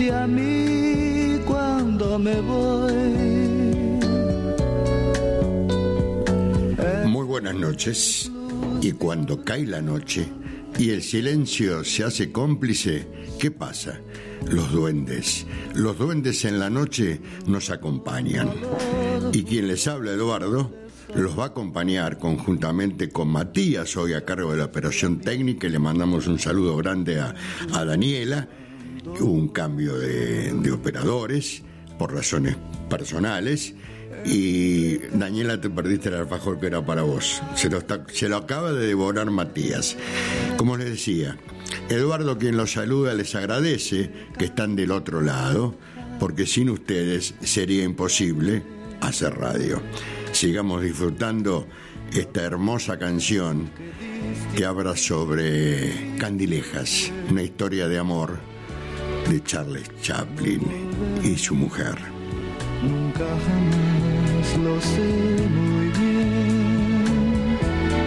y a mí cuando me voy. Muy buenas noches. Y cuando cae la noche y el silencio se hace cómplice, ¿qué pasa? Los duendes en la noche nos acompañan. Y quien les habla, Eduardo, los va a acompañar conjuntamente con Matías, hoy a cargo de la operación técnica, y le mandamos un saludo grande a Daniela. Hubo un cambio de operadores por razones personales. Y Daniela, te perdiste el alfajor que era para vos. Se lo acaba de devorar Matías. Como les decía, Eduardo, quien los saluda, les agradece que están del otro lado, porque sin ustedes sería imposible hacer radio. Sigamos disfrutando esta hermosa canción que habla sobre Candilejas, una historia de amor de Charles Chaplin y su mujer. Nunca jamás lo sé muy bien.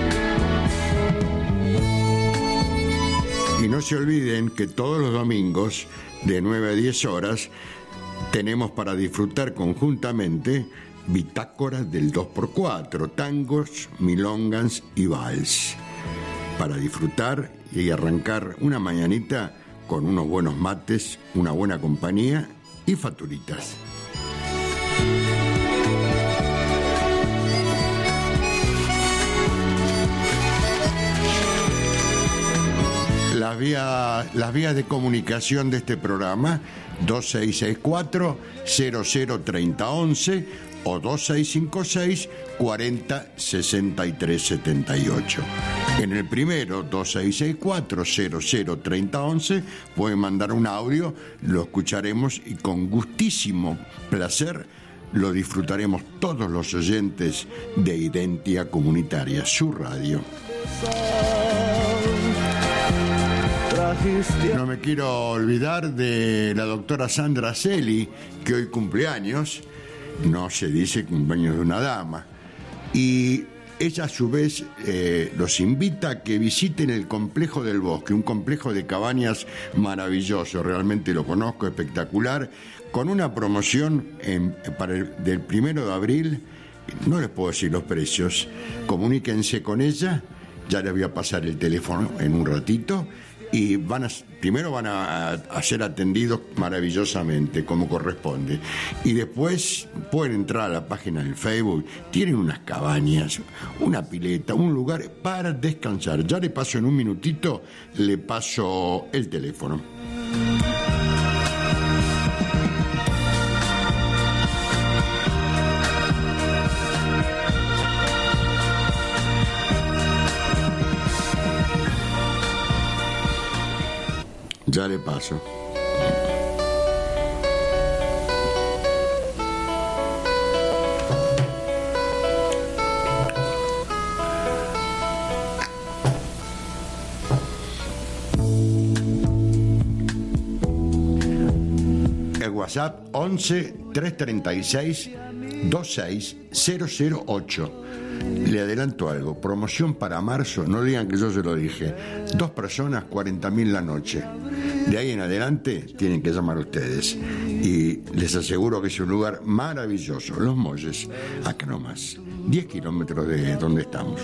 Y no se olviden que todos los domingos de 9 a 10 horas tenemos para disfrutar conjuntamente bitácoras del 2x4, tangos, milongas y vals, para disfrutar y arrancar una mañanita con unos buenos mates, una buena compañía y facturitas. Las vías de comunicación de este programa: 2664-003011 o 2656-406378. En el primero, 2664-003011, pueden mandar un audio, lo escucharemos y con gustísimo placer lo disfrutaremos todos los oyentes de Identia Comunitaria, su radio. No me quiero olvidar de la doctora Sandra Celi, que hoy cumpleaños. No se dice cumpleaños de una dama. Y ella a su vez los invita a que visiten el Complejo del Bosque, un complejo de cabañas maravilloso, realmente lo conozco, espectacular, con una promoción del 1 de abril. No les puedo decir los precios, comuníquense con ella, ya les voy a pasar el teléfono en un ratito. Y primero van a ser atendidos maravillosamente, como corresponde. Y después pueden entrar a la página del Facebook. Tienen unas cabañas, una pileta, un lugar para descansar. Ya le paso en un minutito, le paso el teléfono. Ya le paso. El WhatsApp 11 336 26008. Le adelanto algo, promoción para marzo, no digan que yo se lo dije. 2 personas, 40.000 la noche. De ahí en adelante tienen que llamar ustedes. Y les aseguro que es un lugar maravilloso. Los Molles, acá nomás, 10 kilómetros de donde estamos.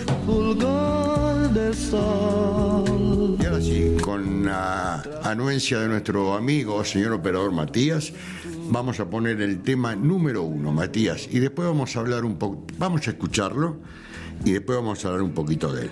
Y ahora sí, con la anuencia de nuestro amigo, señor operador Matías, vamos a poner el tema número 1, Matías, y después vamos a hablar un poco, vamos a escucharlo y después vamos a hablar un poquito de él.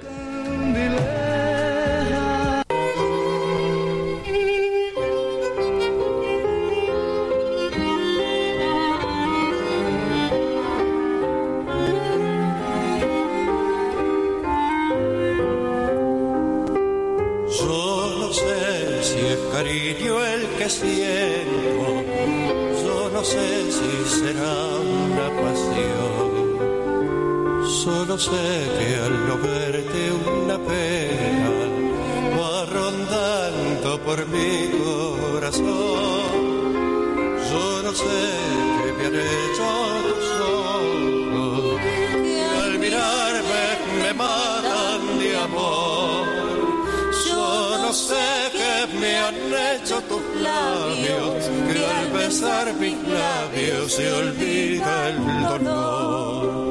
Yo no sé si es cariño el que siento, yo no sé si será una pasión. Solo sé que al no verte una pena va rondando por mi corazón. Yo no sé qué me han hecho tus ojos, que al mirarme me matan de amor. Yo no sé qué me han hecho tus labios, que al besar mis labios se olvida el dolor.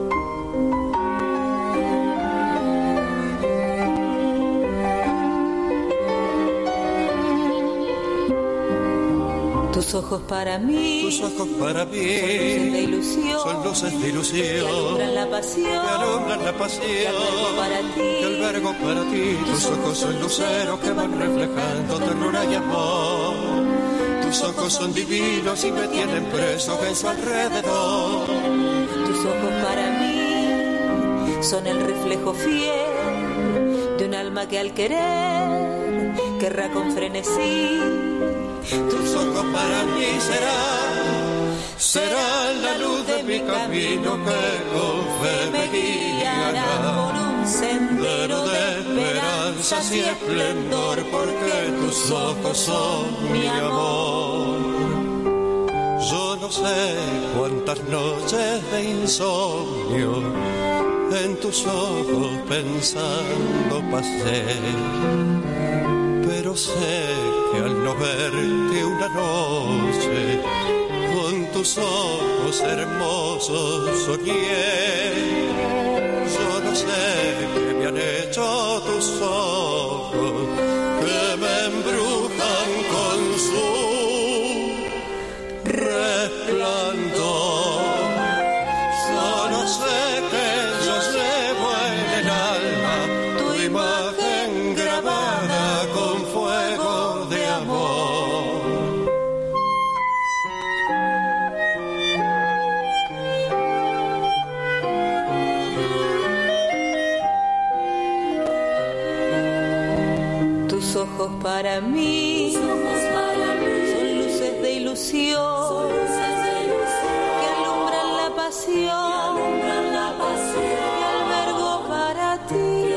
Tus ojos para mí, son luces de ilusión, son luces de ilusión, que alumbran la pasión, que albergo para ti. Tus ojos son luceros que van reflejando ternura y amor. Tus ojos son divinos y me tienen preso en su alrededor. Tus ojos para mí son el reflejo fiel de un alma que al querer querrá con frenesí. Tus ojos para mí serán la luz de mi camino que con fe me guiará por un sendero de esperanzas y esplendor, porque tus ojos son mi amor. Yo no sé cuántas noches de insomnio en tus ojos pensando pasé, pero sé que al no verte una noche con tus ojos hermosos soñé. Yo no sé qué me han hecho tus ojos que me embrujan con su resplandor. Solo sé que yo llevo en el alma tu imagen grabada con fuego de amor. Tus ojos para mí, son luces de ilusión, que alumbran la pasión, y albergo para ti.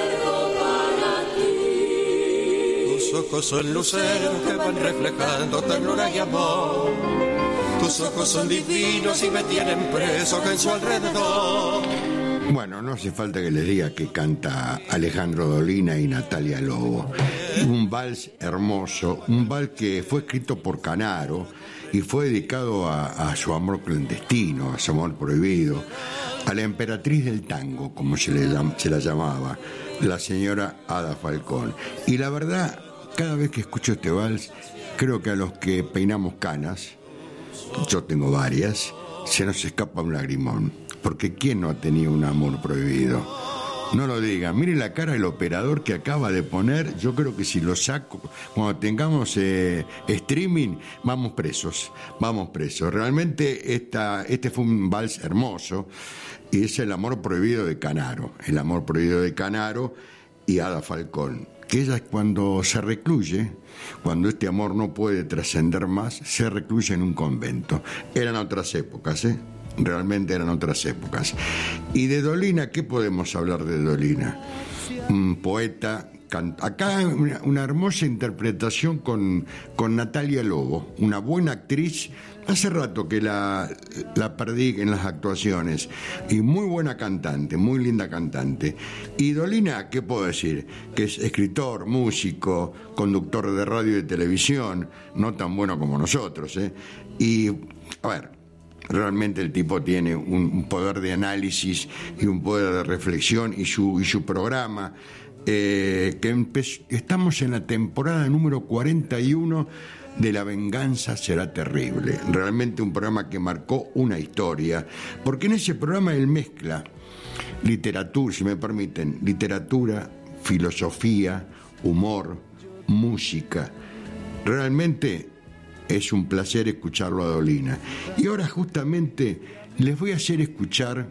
Tus ojos son luceros que van reflejando ternura y amor. Tus ojos son divinos y me tienen preso en su alrededor. Bueno, no hace falta que les diga que canta Alejandro Dolina y Natalia Lobo. Un vals hermoso, un vals que fue escrito por Canaro y fue dedicado a su amor clandestino, a su amor prohibido, a la emperatriz del tango, como se la llamaba, la señora Ada Falcón. Y la verdad, cada vez que escucho este vals, creo que a los que peinamos canas, yo tengo varias, se nos escapa un lagrimón. Porque ¿quién no ha tenido un amor prohibido? No lo digan. Mire la cara del operador que acaba de poner. Yo creo que si lo saco, cuando tengamos streaming, vamos presos. Realmente este fue un vals hermoso. Y es el amor prohibido de Canaro. El amor prohibido de Canaro y Ada Falcón. Que ella cuando se recluye, cuando este amor no puede trascender más, se recluye en un convento. Eran otras épocas, Realmente eran otras épocas. Y de Dolina, ¿qué podemos hablar de Dolina? Un poeta, acá una hermosa interpretación con Natalia Lobo, una buena actriz. Hace rato que la perdí en las actuaciones. Y muy buena cantante, muy linda cantante. Y Dolina, ¿qué puedo decir? Que es escritor, músico, conductor de radio y de televisión, no tan bueno como nosotros, Y, a ver, realmente el tipo tiene un poder de análisis y un poder de reflexión y su programa, estamos en la temporada número 41 de La venganza será terrible. Realmente un programa que marcó una historia, porque en ese programa él mezcla literatura, si me permiten, literatura, filosofía, humor, música. Realmente es un placer escucharlo a Dolina. Y ahora justamente les voy a hacer escuchar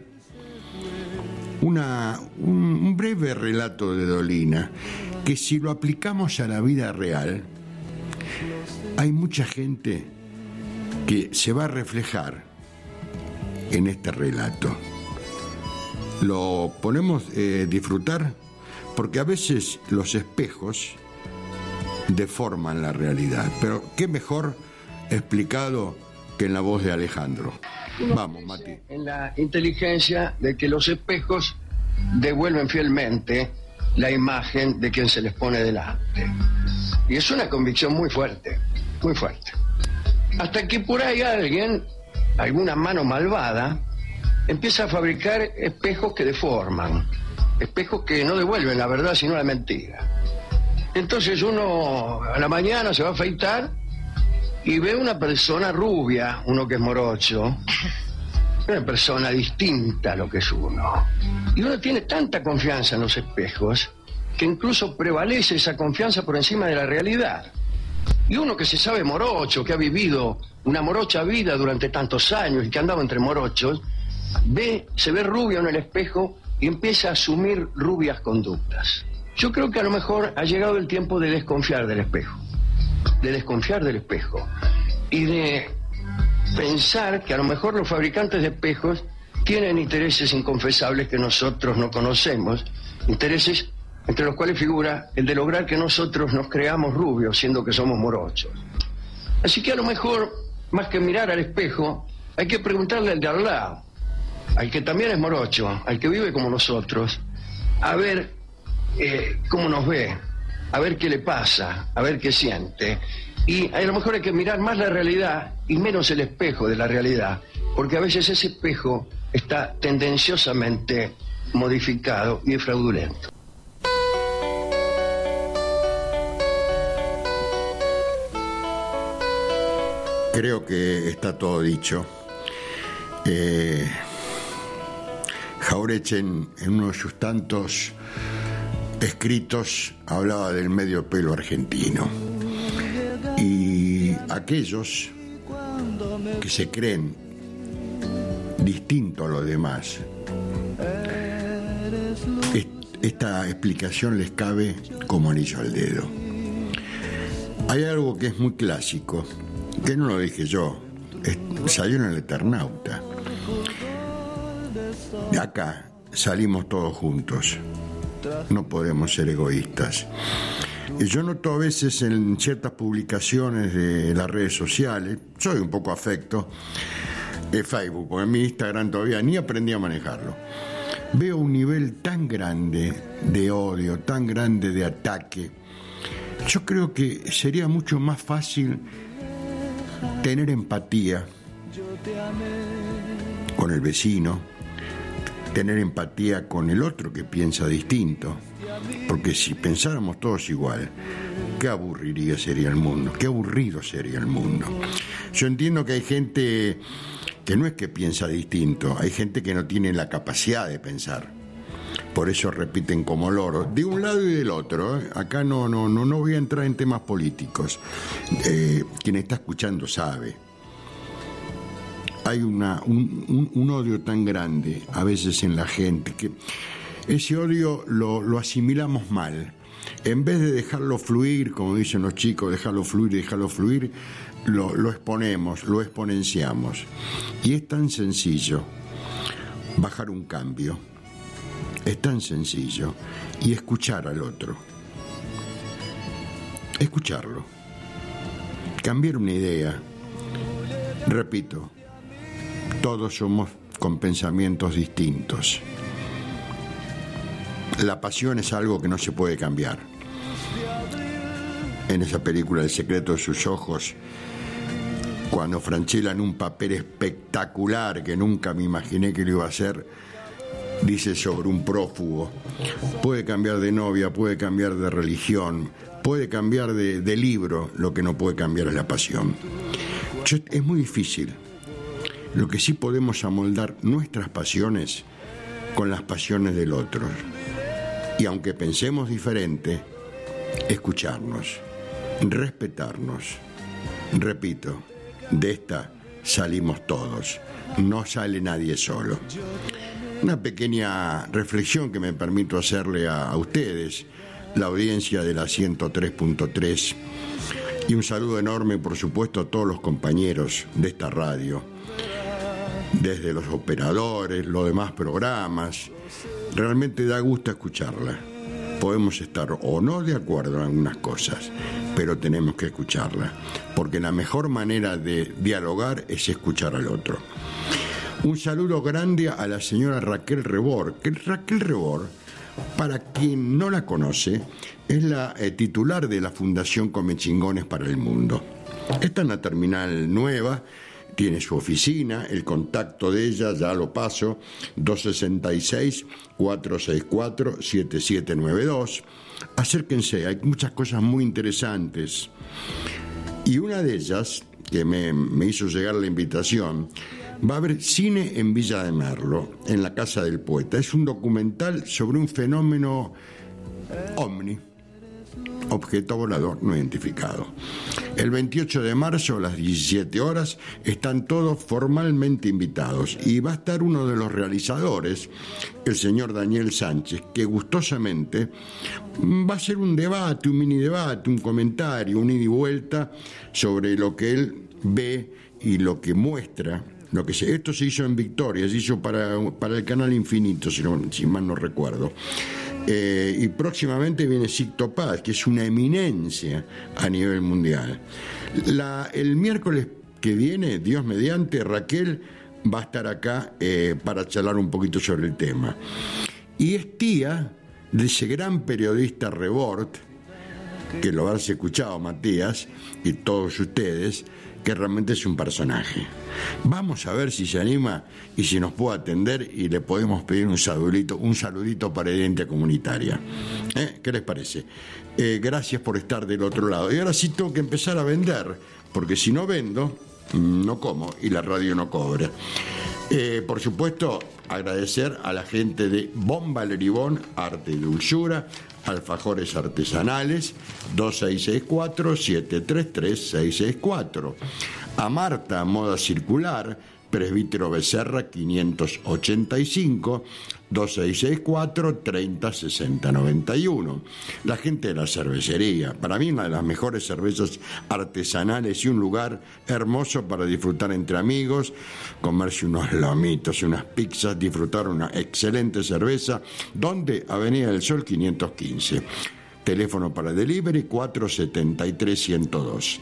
un breve relato de Dolina, que si lo aplicamos a la vida real, hay mucha gente que se va a reflejar en este relato. Lo ponemos disfrutar, porque a veces los espejos deforman la realidad, pero qué mejor explicado que en la voz de Alejandro. Vamos, Mati. En la inteligencia de que los espejos devuelven fielmente la imagen de quien se les pone delante. Y es una convicción muy fuerte, muy fuerte. Hasta que por ahí alguien, alguna mano malvada, empieza a fabricar espejos que deforman, espejos que no devuelven la verdad sino la mentira. Entonces uno a la mañana se va a afeitar y ve una persona rubia, uno que es morocho, una persona distinta a lo que es uno. Y uno tiene tanta confianza en los espejos que incluso prevalece esa confianza por encima de la realidad. Y uno que se sabe morocho, que ha vivido una morocha vida durante tantos años y que andaba entre morochos, se ve rubio en el espejo y empieza a asumir rubias conductas. Yo creo que a lo mejor ha llegado el tiempo de desconfiar del espejo, y de pensar que a lo mejor los fabricantes de espejos tienen intereses inconfesables que nosotros no conocemos, intereses entre los cuales figura el de lograr que nosotros nos creamos rubios siendo que somos morochos. Así que a lo mejor, más que mirar al espejo, hay que preguntarle al de al lado, al que también es morocho, al que vive como nosotros, a ver cómo nos ve, a ver qué le pasa, a ver qué siente. Y a lo mejor hay que mirar más la realidad y menos el espejo de la realidad, porque a veces ese espejo está tendenciosamente modificado y es fraudulento. Creo que está todo dicho. Jauretche en uno de sus tantos escritos hablaba del medio pelo argentino. Y aquellos que se creen distintos a los demás, esta explicación les cabe como anillo al dedo. Hay algo que es muy clásico, que no lo dije yo, salió en el Eternauta. De acá salimos todos juntos, no podemos ser egoístas. Yo noto a veces en ciertas publicaciones de las redes sociales, soy un poco afecto, Facebook, porque en mi Instagram todavía ni aprendí a manejarlo. Veo un nivel tan grande de odio, tan grande de ataque. Yo creo que sería mucho más fácil tener empatía con el vecino, tener empatía con el otro que piensa distinto, porque si pensáramos todos igual, qué aburrido sería el mundo. Yo entiendo que hay gente que no es que piensa distinto, hay gente que no tiene la capacidad de pensar, por eso repiten como loros, de un lado y del otro. Acá no voy a entrar en temas políticos. Quien está escuchando sabe. Hay un odio tan grande a veces en la gente que ese odio lo asimilamos mal. En vez de dejarlo fluir, como dicen los chicos, dejarlo fluir, lo exponemos, lo exponenciamos. Y es tan sencillo bajar un cambio, es tan sencillo, y escuchar al otro, escucharlo, cambiar una idea. Repito, todos somos con pensamientos distintos. La pasión es algo que no se puede cambiar. En esa película El secreto de sus ojos, cuando Franchella, en un papel espectacular que nunca me imaginé que lo iba a hacer, dice sobre un prófugo: puede cambiar de novia, puede cambiar de religión, puede cambiar de libro, lo que no puede cambiar es la pasión. Es muy difícil. Lo que sí podemos amoldar nuestras pasiones con las pasiones del otro. Y aunque pensemos diferente, escucharnos, respetarnos. Repito, de esta salimos todos, no sale nadie solo. Una pequeña reflexión que me permito hacerle a ustedes, la audiencia de la 103.3, y un saludo enorme, por supuesto, a todos los compañeros de esta radio, desde los operadores, los demás programas. Realmente da gusto escucharla. Podemos estar o no de acuerdo en algunas cosas, pero tenemos que escucharla, porque la mejor manera de dialogar es escuchar al otro. Un saludo grande a la señora Raquel Rebor, que Raquel Rebor Para quien no la conoce, es la titular de la Fundación Comechingones para el Mundo. Está en la terminal nueva, tiene su oficina, el contacto de ella, ya lo paso, 266-464-7792. Acérquense, hay muchas cosas muy interesantes. Y una de ellas, que me hizo llegar la invitación, va a haber cine en Villa de Merlo, en la Casa del Poeta. Es un documental sobre un fenómeno ovni, objeto volador no identificado. El 28 de marzo a las 17 horas están todos formalmente invitados y va a estar uno de los realizadores, el señor Daniel Sánchez, que gustosamente va a hacer un debate, un mini debate, un comentario, un ida y vuelta sobre lo que él ve y lo que muestra. Esto se hizo en Victoria, se hizo para el Canal Infinito, si mal no recuerdo. Y próximamente viene Sicto Paz, que es una eminencia a nivel mundial. El miércoles que viene, Dios mediante, Raquel va a estar acá para charlar un poquito sobre el tema. Y es tía de ese gran periodista Rebord, que lo habrás escuchado, Matías, y todos ustedes, que realmente es un personaje. Vamos a ver si se anima y si nos puede atender y le podemos pedir un saludito para Identidad Comunitaria. ¿Qué les parece? Gracias por estar del otro lado. Y ahora sí tengo que empezar a vender, porque si no vendo, no como y la radio no cobra. Por supuesto, agradecer a la gente de Bomba Leribón, Arte y Dulzura, Alfajores Artesanales, 2664-733-664. A Marta, Moda Circular, Presbítero Becerra 585, 2664-306091. La gente de la cervecería, para mí una de las mejores cervezas artesanales y un lugar hermoso para disfrutar entre amigos, comerse unos lomitos, unas pizzas, disfrutar una excelente cerveza. ¿Dónde? Avenida del Sol 515. Teléfono para delivery 473-102.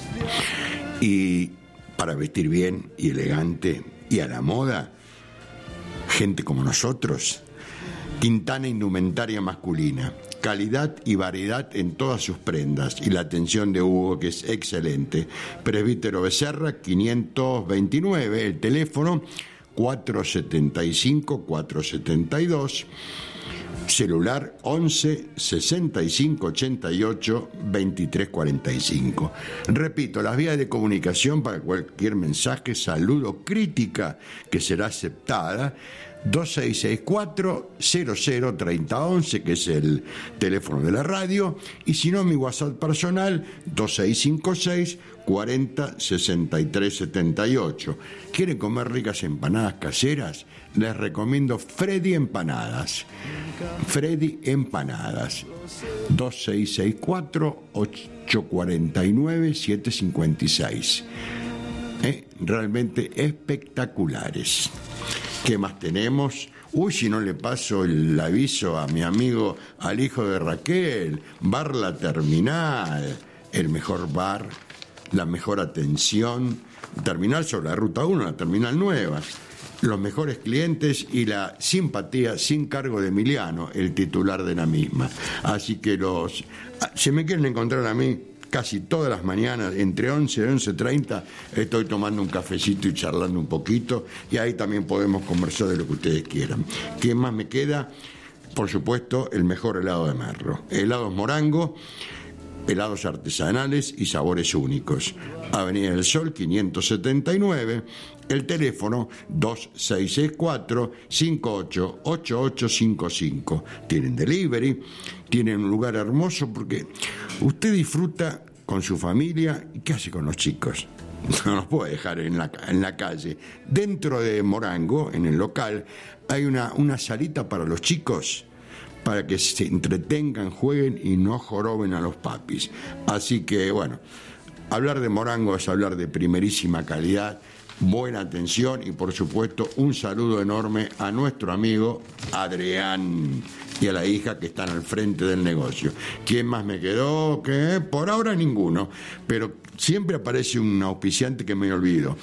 Y para vestir bien y elegante y a la moda, gente como nosotros, Quintana Indumentaria Masculina, calidad y variedad en todas sus prendas y la atención de Hugo, que es excelente. Presbítero Becerra 529, el teléfono 475-472, celular 11 65 88 23 45. Repito, las vías de comunicación para cualquier mensaje, saludo, crítica que será aceptada, 2664-003011, que es el teléfono de la radio, y si no, mi WhatsApp personal, 2656-406378. ¿Quieren comer ricas empanadas caseras? Les recomiendo Freddy Empanadas. Freddy Empanadas, 2664-849-756. Realmente espectaculares. ¿Qué más tenemos? Si no le paso el aviso a mi amigo, al hijo de Raquel, Bar La Terminal, el mejor bar, la mejor atención, terminal sobre la Ruta 1, la terminal nueva, los mejores clientes y la simpatía sin cargo de Emiliano, el titular de la misma. Así que si me quieren encontrar a mí, casi todas las mañanas, entre 11 y 11:30, estoy tomando un cafecito y charlando un poquito, y ahí también podemos conversar de lo que ustedes quieran. ¿Qué más me queda? Por supuesto, el mejor helado de Merlo. Helados Morango, helados artesanales y sabores únicos. Avenida del Sol 579, el teléfono 2664-588855. Tienen delivery, tienen un lugar hermoso porque usted disfruta con su familia. ¿Y qué hace con los chicos? No los puede dejar en la calle. Dentro de Morango, en el local, hay una salita para los chicos, para que se entretengan, jueguen y no joroben a los papis. Así que, bueno, hablar de Morango es hablar de primerísima calidad, buena atención y, por supuesto, un saludo enorme a nuestro amigo Adrián y a la hija que están al frente del negocio. ¿Quién más me quedó? ¿Qué? Por ahora ninguno, pero siempre aparece un auspiciante que me olvido.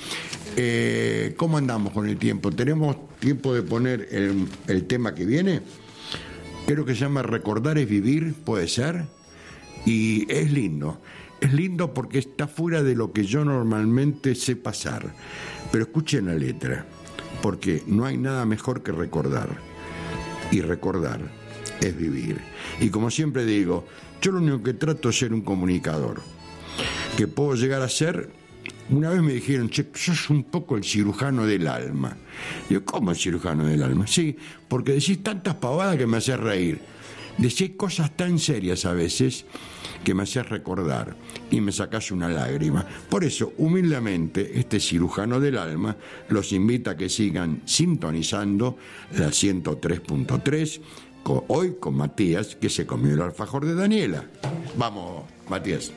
¿Cómo andamos con el tiempo? ¿Tenemos tiempo de poner el tema que viene? creo que se llama Recordar es Vivir, puede ser, y es lindo porque está fuera de lo que yo normalmente sé pasar, pero escuchen la letra, porque no hay nada mejor que recordar, y recordar es vivir. Y como siempre digo, yo lo único que trato es ser un comunicador, que puedo llegar a ser. Una vez me dijeron, che, sos un poco el cirujano del alma. Digo, ¿cómo el cirujano del alma? Sí, porque decís tantas pavadas que me haces reír. Decís cosas tan serias a veces que me haces recordar y me sacás una lágrima. Por eso, humildemente, este cirujano del alma los invita a que sigan sintonizando la 103.3, hoy con Matías, que se comió el alfajor de Daniela. Vamos, Matías.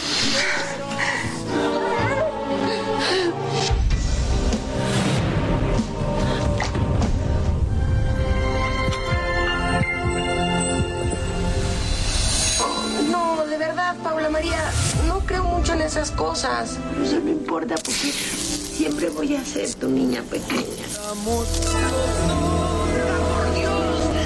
Paula María, no creo mucho en esas cosas. No me importa porque siempre voy a ser tu niña pequeña. Por Dios.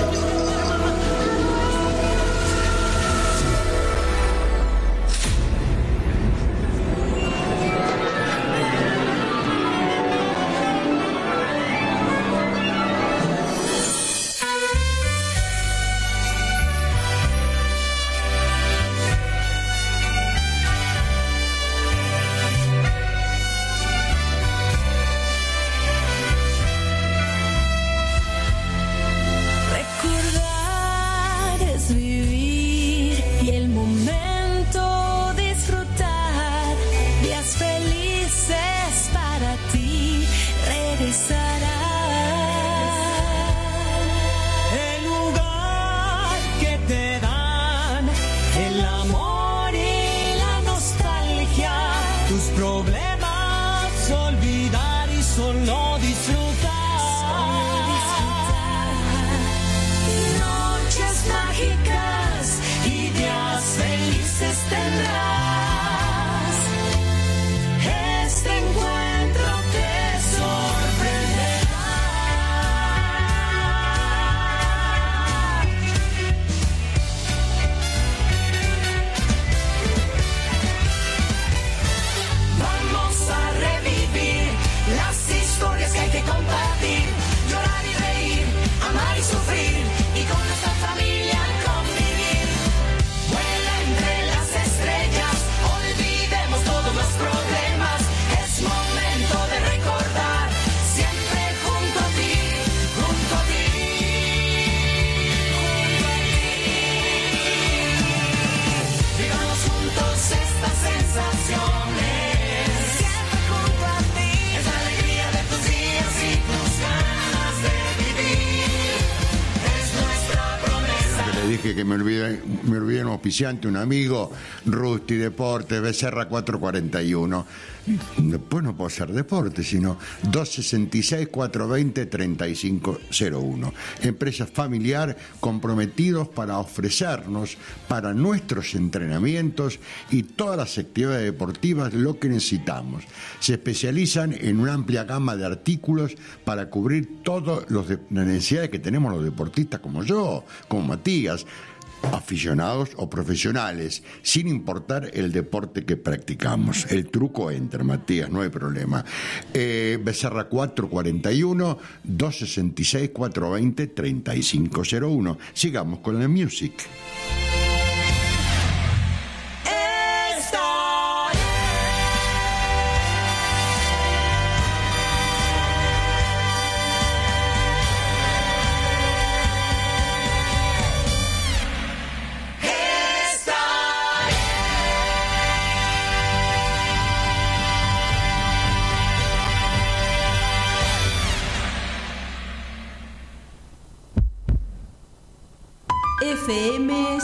Que me olvidé un auspiciante, un amigo, Rusty Deportes, Becerra 441. Después no puedo hacer deporte, sino 266-420-3501. Empresa familiar, comprometidos para ofrecernos para nuestros entrenamientos y todas las actividades deportivas lo que necesitamos. Se especializan en una amplia gama de artículos para cubrir todas las necesidades que tenemos los deportistas como yo, como Matías, aficionados o profesionales, sin importar el deporte que practicamos. El truco entra, Matías, no hay problema. Becerra 441 266 420 3501. Sigamos con la music. FM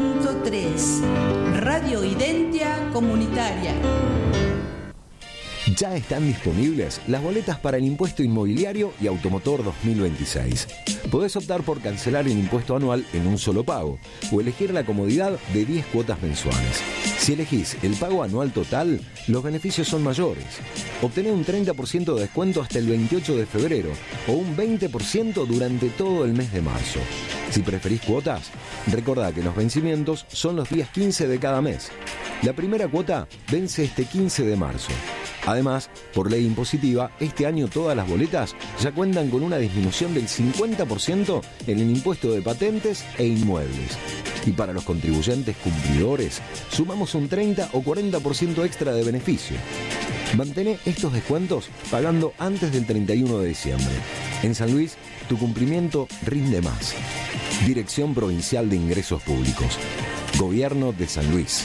103.3 Radio Identia Comunitaria. Ya están disponibles las boletas para el impuesto inmobiliario y automotor 2026. Podés optar por cancelar el impuesto anual en un solo pago o elegir la comodidad de 10 cuotas mensuales. Si elegís el pago anual total, los beneficios son mayores. Obtené un 30% de descuento hasta el 28 de febrero o un 20% durante todo el mes de marzo. Si preferís cuotas, recordá que los vencimientos son los días 15 de cada mes. La primera cuota vence este 15 de marzo. Además, por ley impositiva, este año todas las boletas ya cuentan con una disminución del 50% en el impuesto de patentes e inmuebles. Y para los contribuyentes cumplidores, sumamos un 30 o 40% extra de beneficio. Mantené estos descuentos pagando antes del 31 de diciembre. En San Luis, tu cumplimiento rinde más. Dirección Provincial de Ingresos Públicos. Gobierno de San Luis.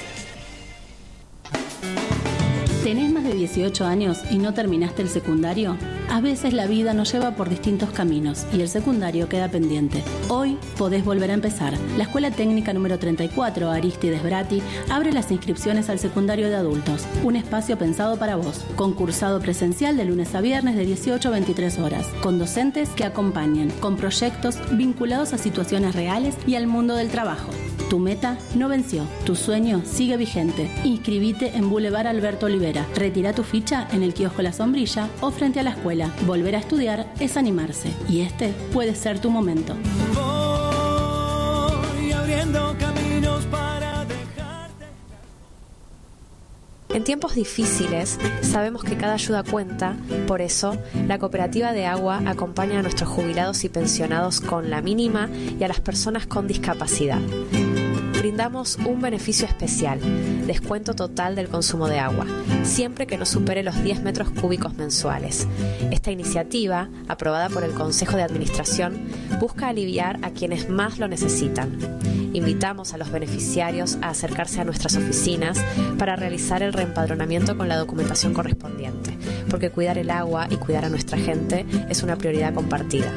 ¿Tenés más de 18 años y no terminaste el secundario? A veces la vida nos lleva por distintos caminos y el secundario queda pendiente. Hoy podés volver a empezar. La Escuela Técnica número 34, Aristides Bratti, abre las inscripciones al secundario de adultos. Un espacio pensado para vos. Concursado presencial de lunes a viernes de 18 a 23 horas. Con docentes que acompañen. Con proyectos vinculados a situaciones reales y al mundo del trabajo. Tu meta no venció. Tu sueño sigue vigente. Inscribite en Boulevard Alberto Olivera. Retira tu ficha en el kiosco La Sombrilla o frente a la escuela. Volver a estudiar es animarse y este puede ser tu momento. Voy abriendo caminos para dejarte. En tiempos difíciles sabemos que cada ayuda cuenta, por eso la Cooperativa de Agua acompaña a nuestros jubilados y pensionados con la mínima y a las personas con discapacidad. Brindamos un beneficio especial, descuento total del consumo de agua, siempre que no supere los 10 metros cúbicos mensuales. Esta iniciativa, aprobada por el Consejo de Administración, busca aliviar a quienes más lo necesitan. Invitamos a los beneficiarios a acercarse a nuestras oficinas para realizar el reempadronamiento con la documentación correspondiente, porque cuidar el agua y cuidar a nuestra gente es una prioridad compartida.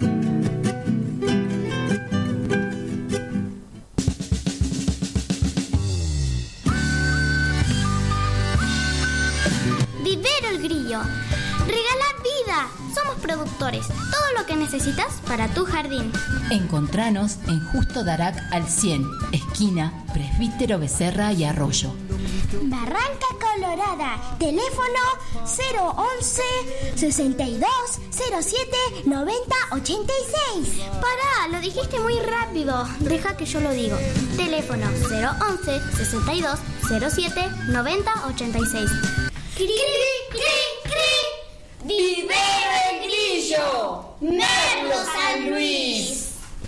Regala vida. Somos productores. Todo lo que necesitas para tu jardín. Encontranos en Justo Darac al 100, esquina Presbítero Becerra y Arroyo. Barranca Colorada. Teléfono 011 62 07 90 86. Pará, lo dijiste muy rápido. Deja que yo lo digo. Teléfono 011 62 07 90 86. ¡Cri, cri, cri! ¡Vivero el Grillo! ¡Merlo San Luis!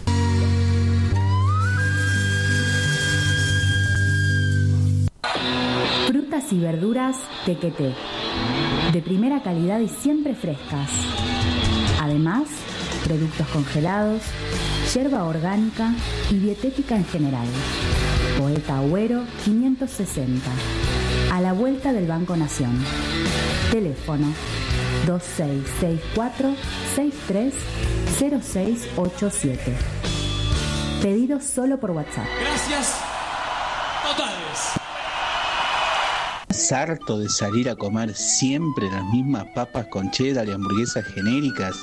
Frutas y verduras Tequeté. De primera calidad y siempre frescas. Además, productos congelados, yerba orgánica y dietética en general. Poeta Agüero 560. A la vuelta del Banco Nación. Teléfono 2664-630687. Pedido solo por WhatsApp. Gracias totales. ¿Harto de salir a comer siempre las mismas papas con cheddar y hamburguesas genéricas?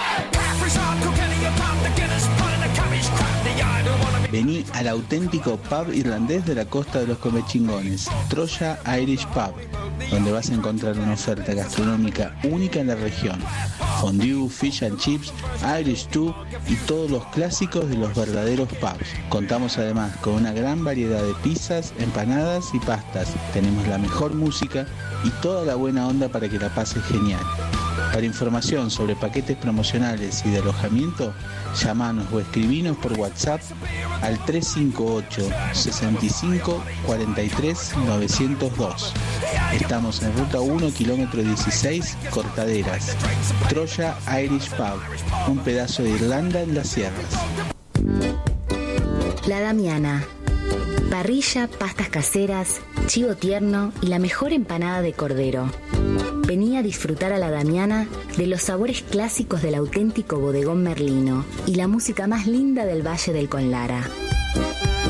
Vení al auténtico pub irlandés de la costa de los Comechingones, Troya Irish Pub, donde vas a encontrar una oferta gastronómica única en la región. Fondue, fish and chips, Irish stew y todos los clásicos de los verdaderos pubs. Contamos además con una gran variedad de pizzas, empanadas y pastas. Tenemos la mejor música y toda la buena onda para que la pases genial. Para información sobre paquetes promocionales y de alojamiento, llamanos o escribinos por WhatsApp al 358 65 43 902. Estamos en ruta 1, kilómetro 16, Cortaderas. Troya Irish Pub, un pedazo de Irlanda en las sierras. La Damiana. Parrilla, pastas caseras, chivo tierno y la mejor empanada de cordero. Vení a disfrutar a La Damiana de los sabores clásicos del auténtico bodegón merlino y la música más linda del Valle del Conlara.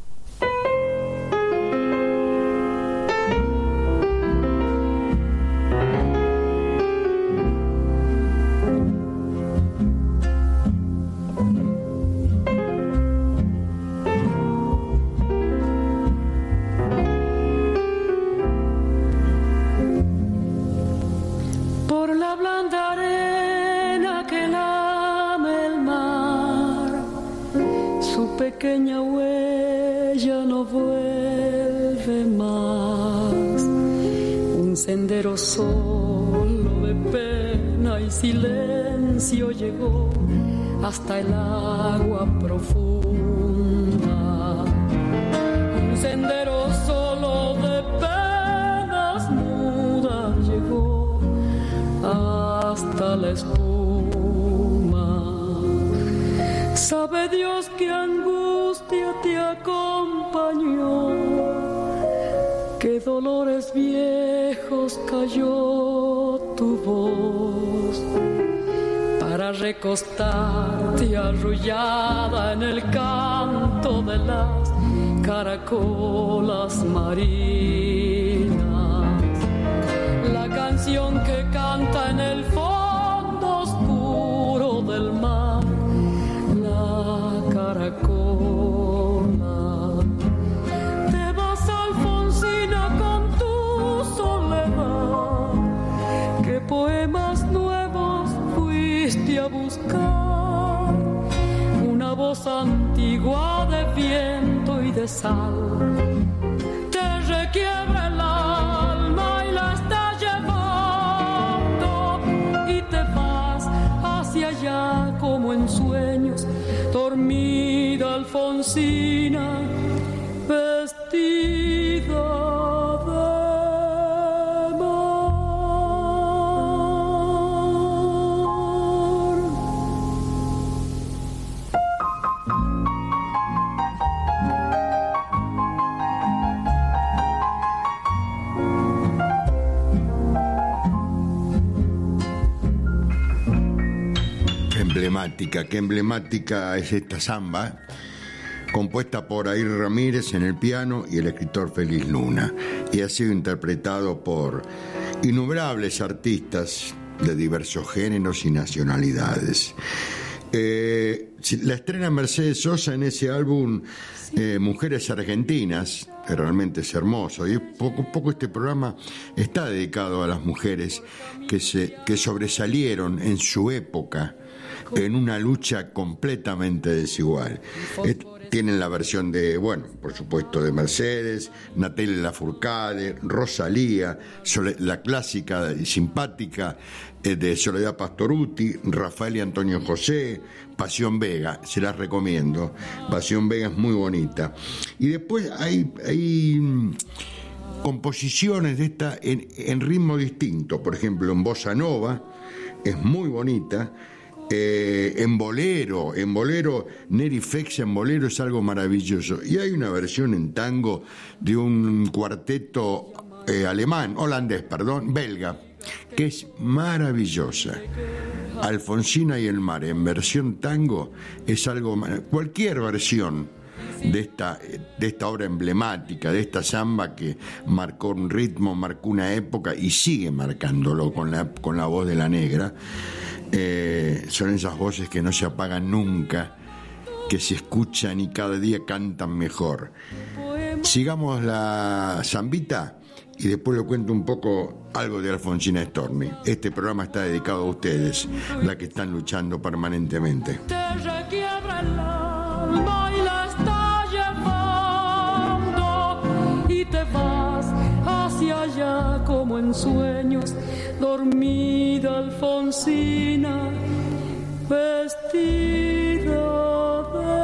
pequeña huella no vuelve más. Un sendero solo de pena y silencio llegó hasta el agua profunda. Un sendero solo de penas mudas llegó hasta la espuma. Sabe Dios qué angustia te acompañó, qué dolores viejos cayó tu voz, para recostarte arrullada en el canto de las caracolas marinas. La canción que canta en el fondo oscuro del mar, la caracola. Te vas, Alfonsina, con tu soledad. ¿Qué poemas nuevos fuiste a buscar? Una voz antigua de viento y de sal te requiebra el alma y la está llevando, y te vas hacia allá como en sueños, dormida Alfonsina, vestida Qué emblemática es esta samba, compuesta por Air Ramírez en el piano y el escritor Félix Luna, y ha sido interpretado por innumerables artistas de diversos géneros y nacionalidades. La estrena Mercedes Sosa en ese álbum Mujeres Argentinas, que realmente es hermoso, y poco este programa está dedicado a las mujeres que sobresalieron en su época en una lucha completamente desigual. Tienen la versión de, bueno, por supuesto, de Mercedes, Natalia Lafourcade, Rosalía, la clásica y simpática de Soledad Pastorutti, Rafael y Antonio José, Pasión Vega, se las recomiendo. Pasión Vega es muy bonita. Y después hay composiciones de esta en ritmo distinto, por ejemplo, en bossa nova, es muy bonita. En bolero, Neri Fex en bolero es algo maravilloso. Y hay una versión en tango de un cuarteto belga, que es maravillosa. Alfonsina y el mar en versión tango es algo cualquier versión de esta obra emblemática, de esta samba que marcó un ritmo, marcó una época y sigue marcándolo con la voz de la negra. Son esas voces que no se apagan nunca, que se escuchan y cada día cantan mejor. Sigamos la zambita y después le cuento un poco algo de Alfonsina Storni. Este programa está dedicado a ustedes, la que están luchando permanentemente. Te requiebra el alma y la está llevando, y te vas hacia allá como en sueños, dormida Alfonsina, vestida de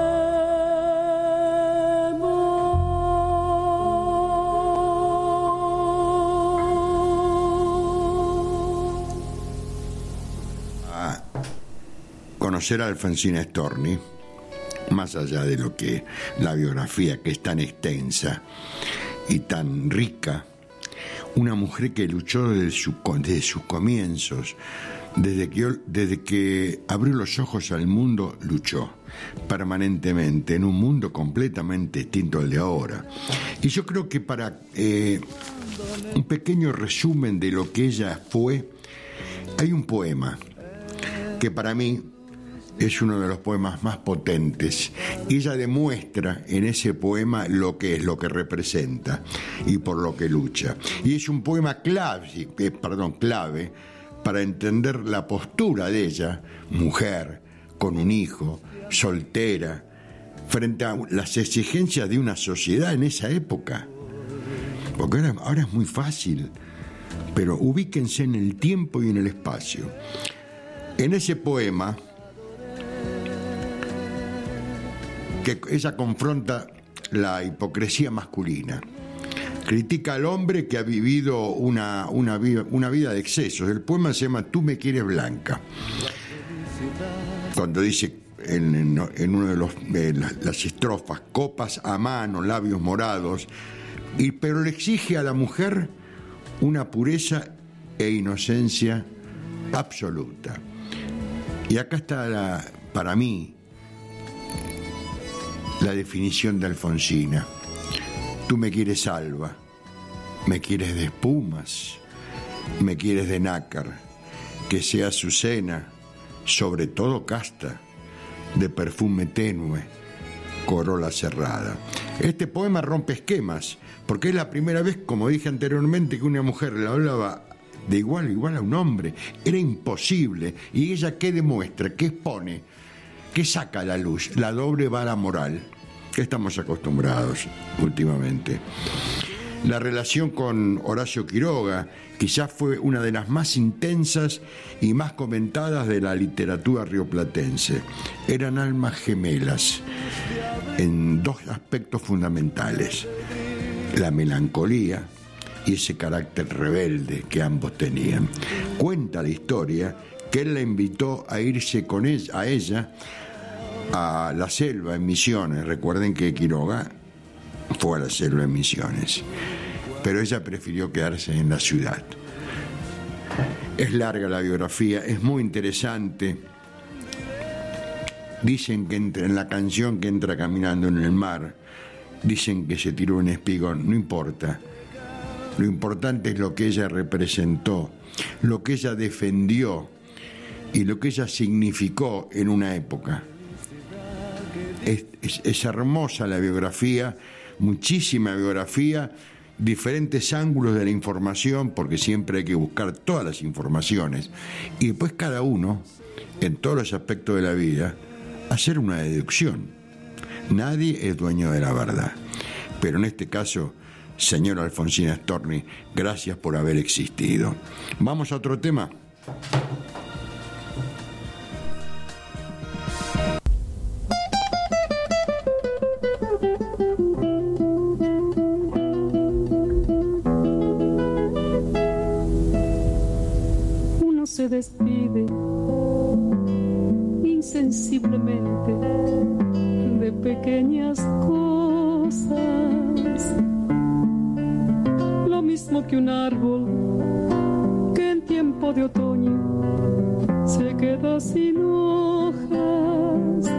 Conocer a Alfonsina Storni, más allá de lo que la biografía, que es tan extensa y tan rica, una mujer que luchó desde sus comienzos, desde que abrió los ojos al mundo, luchó permanentemente en un mundo completamente distinto al de ahora. Y yo creo que para un pequeño resumen de lo que ella fue, hay un poema que para mí es uno de los poemas más potentes. Ella demuestra en ese poema lo que es, lo que representa y por lo que lucha. Y es un poema clave para entender la postura de ella, mujer, con un hijo, soltera, frente a las exigencias de una sociedad en esa época. Porque ahora es muy fácil, pero ubíquense en el tiempo y en el espacio. En ese poema, que ella confronta la hipocresía masculina, critica al hombre que ha vivido una vida de excesos. El poema se llama Tú me quieres blanca. Cuando dice en uno de las estrofas, copas a mano, labios morados, pero le exige a la mujer una pureza e inocencia absoluta. Y acá está para mí la definición de Alfonsina. Tú me quieres alba, me quieres de espumas, me quieres de nácar, que sea azucena, sobre todo casta, de perfume tenue, corola cerrada. Este poema rompe esquemas, porque es la primera vez, como dije anteriormente, que una mujer le hablaba de igual a igual a un hombre. Era imposible. ¿Y ella qué demuestra? ¿Qué expone? ¿Qué saca a la luz? La doble vara moral que estamos acostumbrados últimamente. La relación con Horacio Quiroga quizás fue una de las más intensas y más comentadas de la literatura rioplatense. Eran almas gemelas en dos aspectos fundamentales: la melancolía y ese carácter rebelde que ambos tenían. Cuenta la historia que él la invitó a irse con ella, a la selva en Misiones. Recuerden que Quiroga fue a la selva en Misiones, pero ella prefirió quedarse en la ciudad. Es larga la biografía, es muy interesante. Dicen que en la canción que entra caminando en el mar, dicen que se tiró un espigón. No importa. Lo importante es lo que ella representó, lo que ella defendió y lo que ella significó en una época. Es hermosa la biografía, muchísima biografía, diferentes ángulos de la información, porque siempre hay que buscar todas las informaciones, y después cada uno, en todos los aspectos de la vida, hacer una deducción. Nadie es dueño de la verdad, pero en este caso, señora Alfonsina Storni, gracias por haber existido. Vamos a otro tema. Uno se despide insensiblemente de pequeñas cosas, lo mismo que un árbol que en tiempo de otoño se queda sin hojas.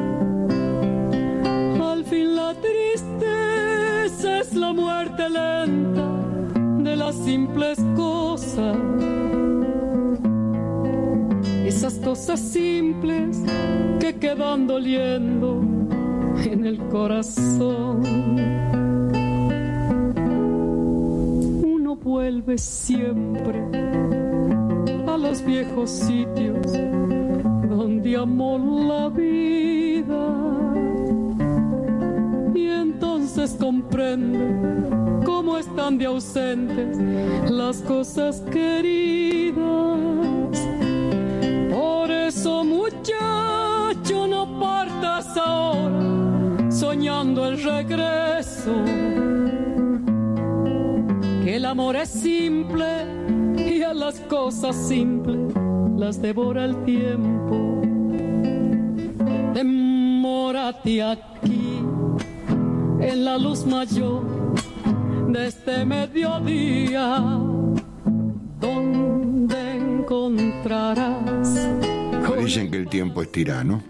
Al fin la tristeza es la muerte lenta de las simples cosas. Esas cosas simples que quedan doliendo en el corazón. Uno vuelve siempre a los viejos sitios donde amó la vida, y entonces comprende cómo están de ausentes las cosas queridas. Por eso, muchacho, no partas ahora soñando el regreso, que el amor es simple y a las cosas simples las devora el tiempo. Demórate aquí en la luz mayor de este mediodía, donde encontrarás. Dicen que el tiempo es tirano.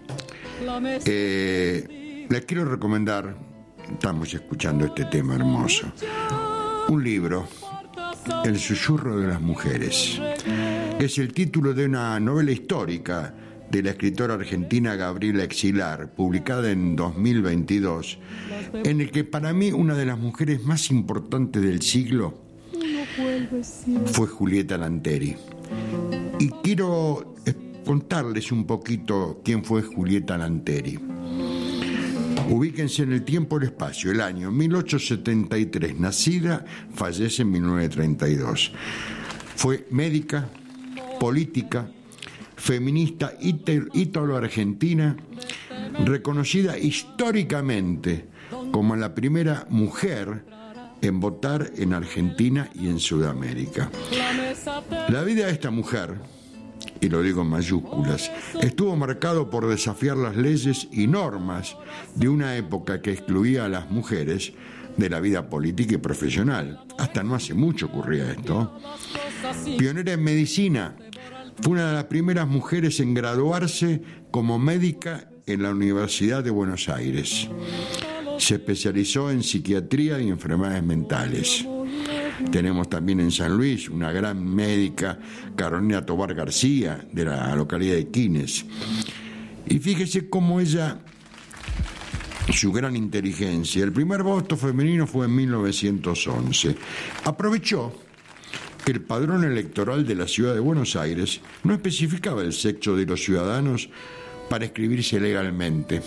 Les quiero recomendar, estamos escuchando este tema hermoso, un libro, El susurro de las mujeres. Es el título de una novela histórica de la escritora argentina Gabriela Exilar, publicada en 2022, en el que para mí una de las mujeres más importantes del siglo fue Julieta Lanteri. Y quiero contarles un poquito quién fue Julieta Lanteri. Ubíquense en el tiempo y el espacio, el año 1873, nacida, fallece en 1932. Fue médica, política, feminista ítalo-argentina, reconocida históricamente como la primera mujer en votar en Argentina y en Sudamérica. La vida de esta mujer, y lo digo en mayúsculas, estuvo marcado por desafiar las leyes y normas de una época que excluía a las mujeres de la vida política y profesional. Hasta no hace mucho ocurría esto. Pionera en medicina, fue una de las primeras mujeres en graduarse como médica en la Universidad de Buenos Aires. Se especializó en psiquiatría y enfermedades mentales. Tenemos también en San Luis una gran médica, Carolina Tobar García, de la localidad de Quines. Y fíjese cómo ella, su gran inteligencia, el primer voto femenino fue en 1911. Aprovechó que el padrón electoral de la ciudad de Buenos Aires no especificaba el sexo de los ciudadanos para inscribirse legalmente.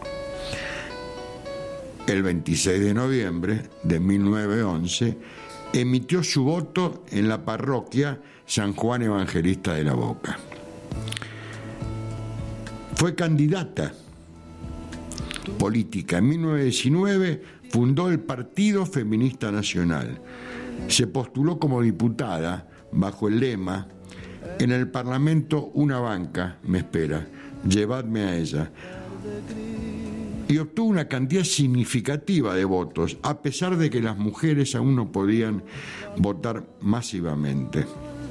El 26 de noviembre de 1911 emitió su voto en la parroquia San Juan Evangelista de la Boca. Fue candidata política. En 1919 fundó el Partido Feminista Nacional. Se postuló como diputada bajo el lema: en el Parlamento una banca me espera, llevadme a ella. Y obtuvo una cantidad significativa de votos, a pesar de que las mujeres aún no podían votar masivamente.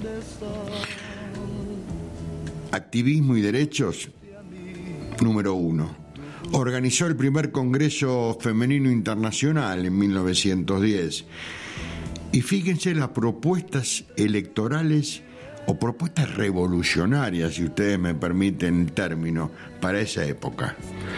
Activismo y derechos, número 1. Organizó el primer Congreso Femenino Internacional en 1910. Y fíjense las propuestas electorales o propuestas revolucionarias, si ustedes me permiten el término, para esa época.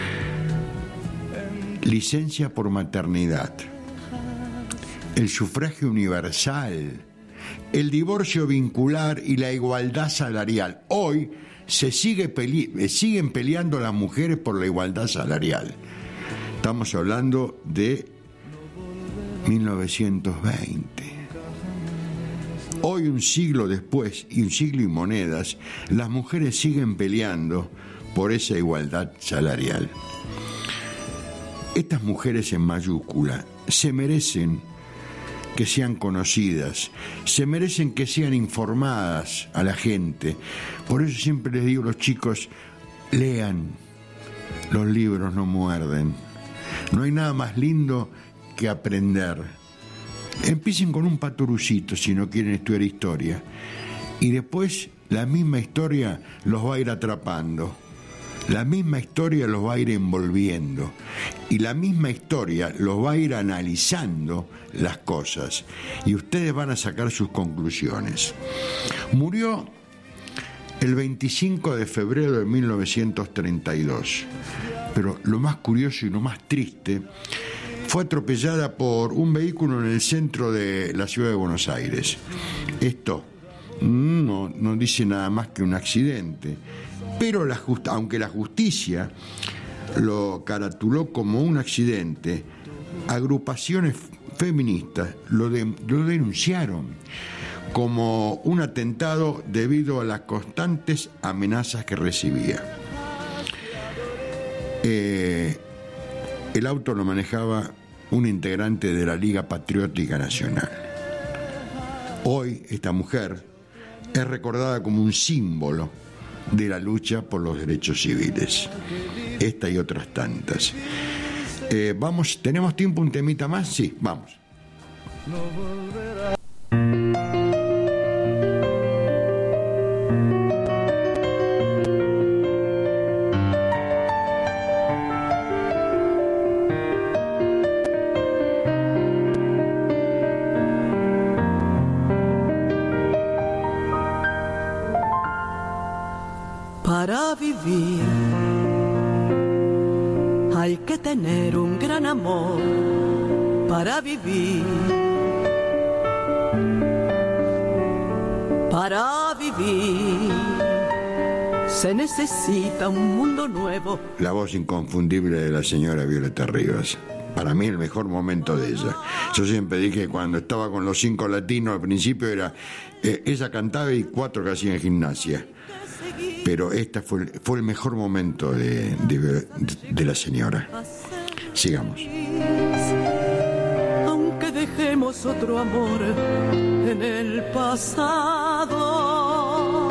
Licencia por maternidad, el sufragio universal, el divorcio vincular y la igualdad salarial. Hoy siguen peleando las mujeres por la igualdad salarial. Estamos hablando de 1920. Hoy, un siglo después, y un siglo y monedas, las mujeres siguen peleando por esa igualdad salarial. Estas mujeres en mayúscula se merecen que sean conocidas, se merecen que sean informadas a la gente. Por eso siempre les digo a los chicos: lean, los libros no muerden. No hay nada más lindo que aprender. Empiecen con un patorucito si no quieren estudiar historia, y después la misma historia los va a ir atrapando. La misma historia los va a ir envolviendo y la misma historia los va a ir analizando las cosas y ustedes van a sacar sus conclusiones. Murió el 25 de febrero de 1932, pero lo más curioso y lo más triste, fue atropellada por un vehículo en el centro de la ciudad de Buenos Aires. Esto no dice nada más que un accidente. Pero aunque la justicia lo caratuló como un accidente, agrupaciones feministas lo denunciaron como un atentado debido a las constantes amenazas que recibía. El auto lo manejaba un integrante de la Liga Patriótica Nacional. Hoy esta mujer es recordada como un símbolo de la lucha por los derechos civiles. Esta y otras tantas. Vamos, ¿tenemos tiempo un temita más? Sí, vamos. No volverá. Para vivir hay que tener un gran amor. Para vivir, Se necesita un mundo nuevo. La voz inconfundible de la señora Violeta Rivas. Para mí el mejor momento de ella. Yo siempre dije, cuando estaba con los 5 latinos al principio, era ella cantaba y 4 que hacían gimnasia. Pero este fue el mejor momento de la señora. Sigamos. Aunque dejemos otro amor en el pasado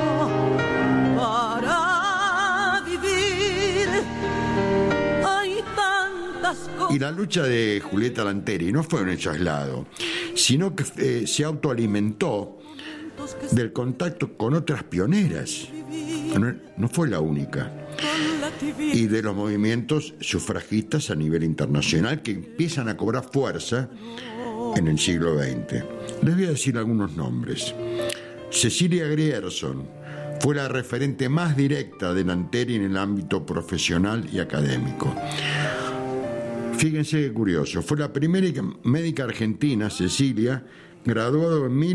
para vivir, hay tantas cosas. Y la lucha de Julieta Lanteri no fue un hecho aislado, sino que se autoalimentó del contacto con otras pioneras. No fue la única. Y de los movimientos sufragistas a nivel internacional que empiezan a cobrar fuerza en el siglo XX. Les voy a decir algunos nombres. Cecilia Grierson fue la referente más directa de Lanteri en el ámbito profesional y académico. Fíjense qué curioso, fue la primera médica argentina, Cecilia, graduada en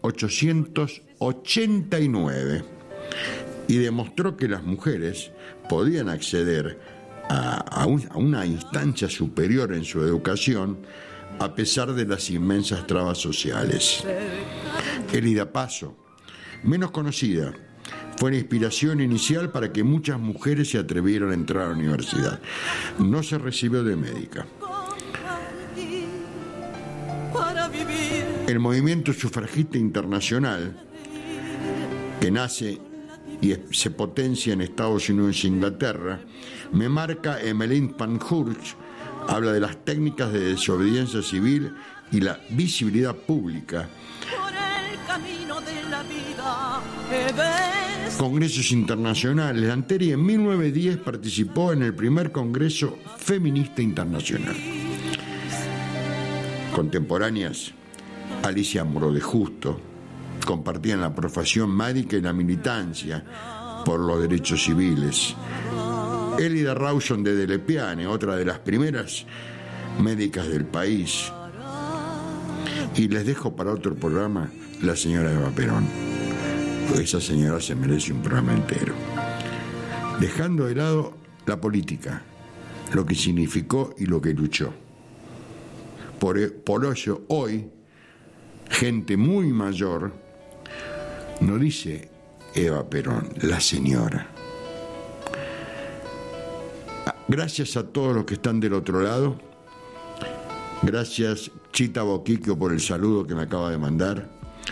1889. Y demostró que las mujeres podían acceder a una instancia superior en su educación a pesar de las inmensas trabas sociales. Elida Paso, menos conocida, fue la inspiración inicial para que muchas mujeres se atrevieran a entrar a la universidad. No se recibió de médica. El movimiento sufragista internacional, que nace y se potencia en Estados Unidos e Inglaterra, me marca Emmeline Pankhurst, habla de las técnicas de desobediencia civil y la visibilidad pública. Congresos internacionales. Lanteri en 1910 participó en el primer Congreso Feminista Internacional. Contemporáneas, Alicia Moro de Justo, compartían la profesión médica y la militancia por los derechos civiles. Elida Rawson de Delepiane, otra de las primeras médicas del país. Y les dejo para otro programa la señora Eva Perón. Esa señora se merece un programa entero. Dejando de lado la política, lo que significó y lo que luchó. Por ello, hoy, gente muy mayor no dice Eva Perón, la señora. Gracias a todos los que están del otro lado. Gracias, Chita Boquiquio, por el saludo que me acaba de mandar.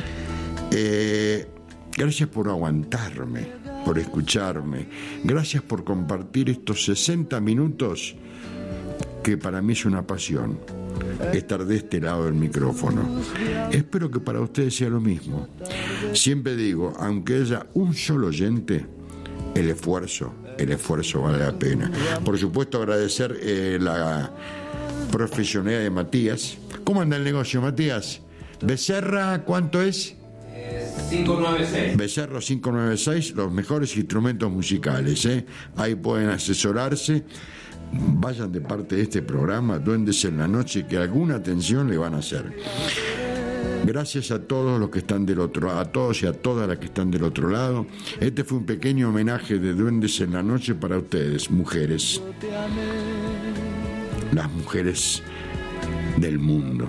Gracias por aguantarme, por escucharme. Gracias por compartir estos 60 minutos que para mí es una pasión. Estar de este lado del micrófono. Espero que para ustedes sea lo mismo. Siempre digo, aunque haya un solo oyente, el esfuerzo vale la pena. Por supuesto, agradecer la profesionalidad de Matías. ¿Cómo anda el negocio, Matías? Becerra, ¿cuánto es? 596. Becerro 596, los mejores instrumentos musicales, ¿eh? Ahí pueden asesorarse. Vayan de parte de este programa, Duendes en la Noche, que alguna atención le van a hacer. Gracias a todos los que están del otro lado, a todos y a todas las que están del otro lado. Este fue un pequeño homenaje de Duendes en la Noche para ustedes, mujeres. Las mujeres del mundo.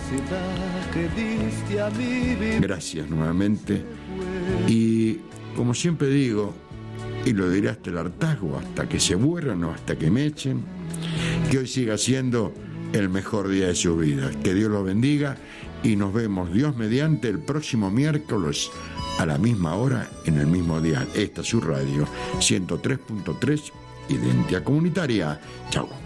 Gracias nuevamente. Y como siempre digo, y lo diré hasta el hartazgo, hasta que se mueran o hasta que me echen, que hoy siga siendo el mejor día de su vida. Que Dios los bendiga y nos vemos, Dios mediante, el próximo miércoles a la misma hora en el mismo día. Esta es su radio 103.3, Identidad Comunitaria. Chao.